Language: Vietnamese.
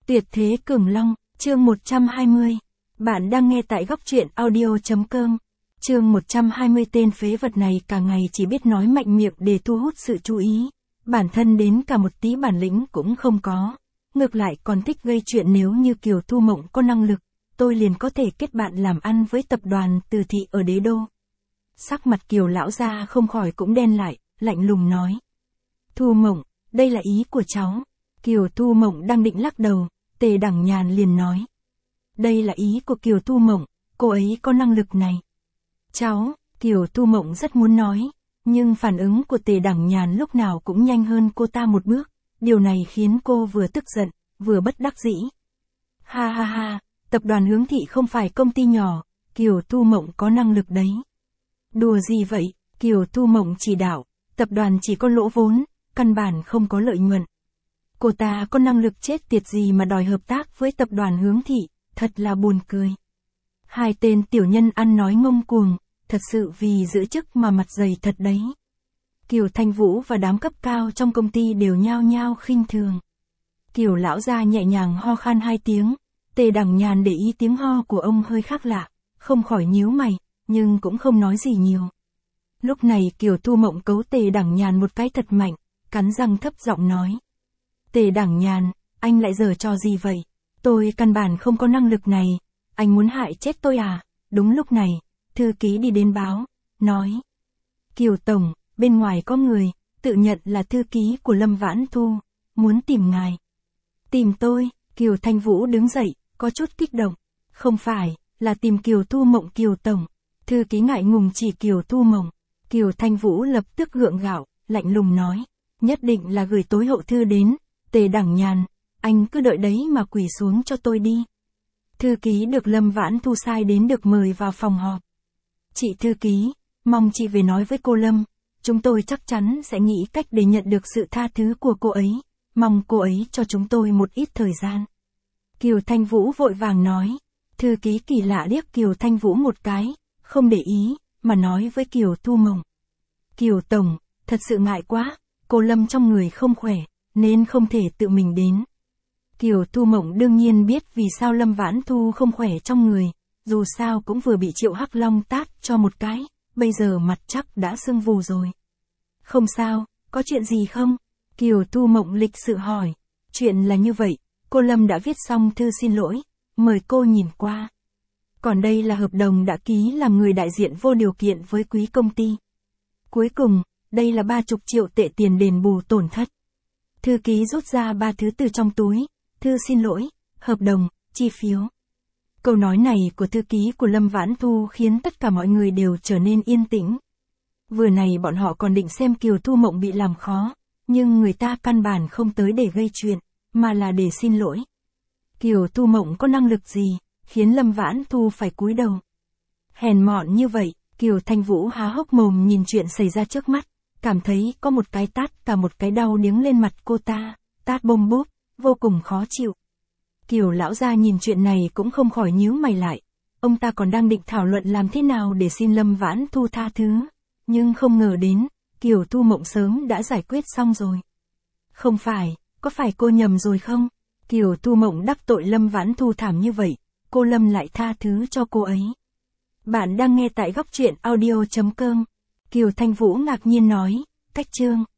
Tuyệt thế Cường Long, chương 120. Bạn đang nghe tại góc truyện audio.com. Chương 120. Tên phế vật này cả ngày chỉ biết nói mạnh miệng để thu hút sự chú ý. Bản thân đến cả một tí bản lĩnh cũng không có. Ngược lại còn thích gây chuyện. Nếu như Kiều Thu Mộng có năng lực, tôi liền có thể kết bạn làm ăn với tập đoàn Từ Thị ở Đế Đô. Sắc mặt Kiều lão gia không khỏi cũng đen lại, lạnh lùng nói. Thu Mộng, đây là ý của cháu. Kiều Thu Mộng đang định lắc đầu, Tề Đẳng Nhàn liền nói. Đây là ý của Kiều Thu Mộng, cô ấy có năng lực này. Cháu, Kiều Thu Mộng rất muốn nói, nhưng phản ứng của Tề Đẳng Nhàn lúc nào cũng nhanh hơn cô ta một bước, điều này khiến cô vừa tức giận, vừa bất đắc dĩ. Ha ha ha, tập đoàn Hướng Thị không phải công ty nhỏ, Kiều Thu Mộng có năng lực đấy. Đùa gì vậy, Kiều Thu Mộng chỉ đạo, tập đoàn chỉ có lỗ vốn, căn bản không có lợi nhuận. Cô ta có năng lực chết tiệt gì mà đòi hợp tác với tập đoàn Hướng Thị, thật là buồn cười. Hai tên tiểu nhân ăn nói ngông cuồng, thật sự vì giữ chức mà mặt dày thật đấy. Kiều Thanh Vũ và đám cấp cao trong công ty đều nhao nhao khinh thường. Kiều lão gia nhẹ nhàng ho khan 2 tiếng, Tề Đẳng Nhàn để ý tiếng ho của ông hơi khác lạ, không khỏi nhíu mày, nhưng cũng không nói gì nhiều. Lúc này Kiều Thu Mộng cấu Tề Đẳng Nhàn một cái thật mạnh, cắn răng thấp giọng nói. Tề Đẳng Nhàn, anh lại giở trò gì vậy? Tôi căn bản không có năng lực này, anh muốn hại chết tôi à? Đúng lúc này, thư ký đi đến báo, nói. Kiều Tổng, bên ngoài có người, tự nhận là thư ký của Lâm Vãn Thu, muốn tìm ngài. Tìm tôi, Kiều Thanh Vũ đứng dậy, có chút kích động. Không phải, là tìm Kiều Thu Mộng Kiều Tổng. Thư ký ngại ngùng chỉ Kiều Thu Mộng. Kiều Thanh Vũ lập tức gượng gạo, lạnh lùng nói. Nhất định là gửi tối hậu thư đến. Tề Đẳng Nhàn, anh cứ đợi đấy mà quỳ xuống cho tôi đi. Thư ký được Lâm Vãn Thu sai đến được mời vào phòng họp. Chị thư ký, mong chị về nói với cô Lâm, chúng tôi chắc chắn sẽ nghĩ cách để nhận được sự tha thứ của cô ấy, mong cô ấy cho chúng tôi một ít thời gian. Kiều Thanh Vũ vội vàng nói, thư ký kỳ lạ liếc Kiều Thanh Vũ một cái, không để ý, mà nói với Kiều Thu Mộng. Kiều Tổng, thật sự ngại quá, cô Lâm trong người không khỏe, nên không thể tự mình đến. Kiều Thu Mộng đương nhiên biết vì sao Lâm Vãn Thu không khỏe trong người, dù sao cũng vừa bị Triệu Hắc Long tát cho một cái, bây giờ mặt chắc đã sưng vù rồi. Không sao, có chuyện gì không? Kiều Thu Mộng lịch sự hỏi. Chuyện là như vậy, cô Lâm đã viết xong thư xin lỗi, mời cô nhìn qua. Còn đây là hợp đồng đã ký làm người đại diện vô điều kiện với quý công ty. Cuối cùng, đây là 30 triệu tệ tiền đền bù tổn thất. Thư ký rút ra 3 thứ từ trong túi, thư xin lỗi, hợp đồng, chi phiếu. Câu nói này của thư ký của Lâm Vãn Thu khiến tất cả mọi người đều trở nên yên tĩnh. Vừa này bọn họ còn định xem Kiều Thu Mộng bị làm khó, nhưng người ta căn bản không tới để gây chuyện, mà là để xin lỗi. Kiều Thu Mộng có năng lực gì, khiến Lâm Vãn Thu phải cúi đầu. Hèn mọn như vậy, Kiều Thanh Vũ há hốc mồm nhìn chuyện xảy ra trước mắt, cảm thấy có một cái tát cả một cái đau điếng lên mặt cô ta, tát bôm bốp, vô cùng khó chịu. Kiều lão gia nhìn chuyện này cũng không khỏi nhíu mày lại, ông ta còn đang định thảo luận làm thế nào để xin Lâm Vãn Thu tha thứ, nhưng không ngờ đến, Kiều Thu Mộng sớm đã giải quyết xong rồi. Không phải, có phải cô nhầm rồi không? Kiều Thu Mộng đắc tội Lâm Vãn Thu thảm như vậy, cô Lâm lại tha thứ cho cô ấy. Bạn đang nghe tại góc truyện audio.com. Kiều Thanh Vũ ngạc nhiên nói, cách chương.